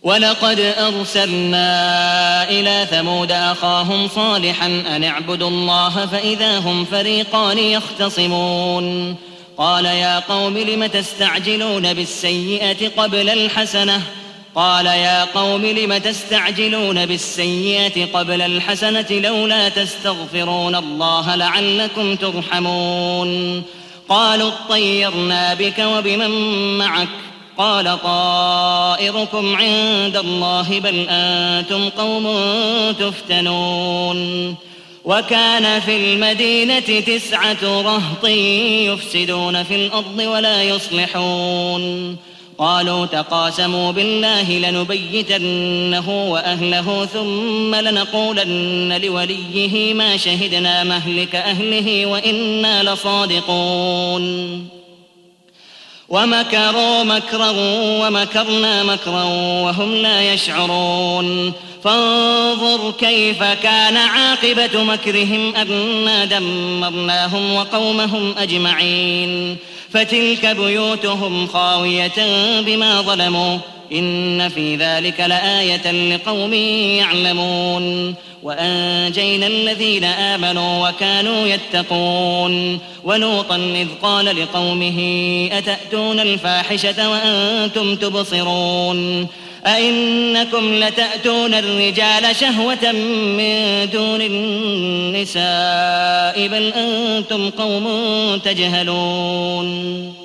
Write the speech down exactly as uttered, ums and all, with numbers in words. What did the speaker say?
ولقد أرسلنا إلى ثمود أخاهم صالحا أن اعبدوا الله فإذا هم فريقان يختصمون قال يا قوم لم تستعجلون بالسيئة قبل الحسنة قال يا قوم لم تستعجلون بالسيئة قبل الحسنة لولا تستغفرون الله لعلكم ترحمون قالوا اطيرنا بك وبمن معك قال طائركم عند الله بل أنتم قوم تفتنون وكان في المدينة تسعة رهط يفسدون في الأرض ولا يصلحون قالوا تقاسموا بالله لنبيتنه وأهله ثم لنقولن لوليه ما شهدنا مهلك أهله وإنا لصادقون ومكروا مكرا ومكرنا مكرا وهم لا يشعرون فانظر كيف كان عاقبة مكرهم أنا دمرناهم وقومهم أجمعين فتلك بيوتهم خاوية بما ظلموا إن في ذلك لآية لقوم يعلمون وأنجينا الذين آمنوا وكانوا يتقون ولوطا إذ قال لقومه أتأتون الفاحشة وأنتم تبصرون أئنكم لتأتون الرجال شهوة من دون النساء بل أنتم قوم تجهلون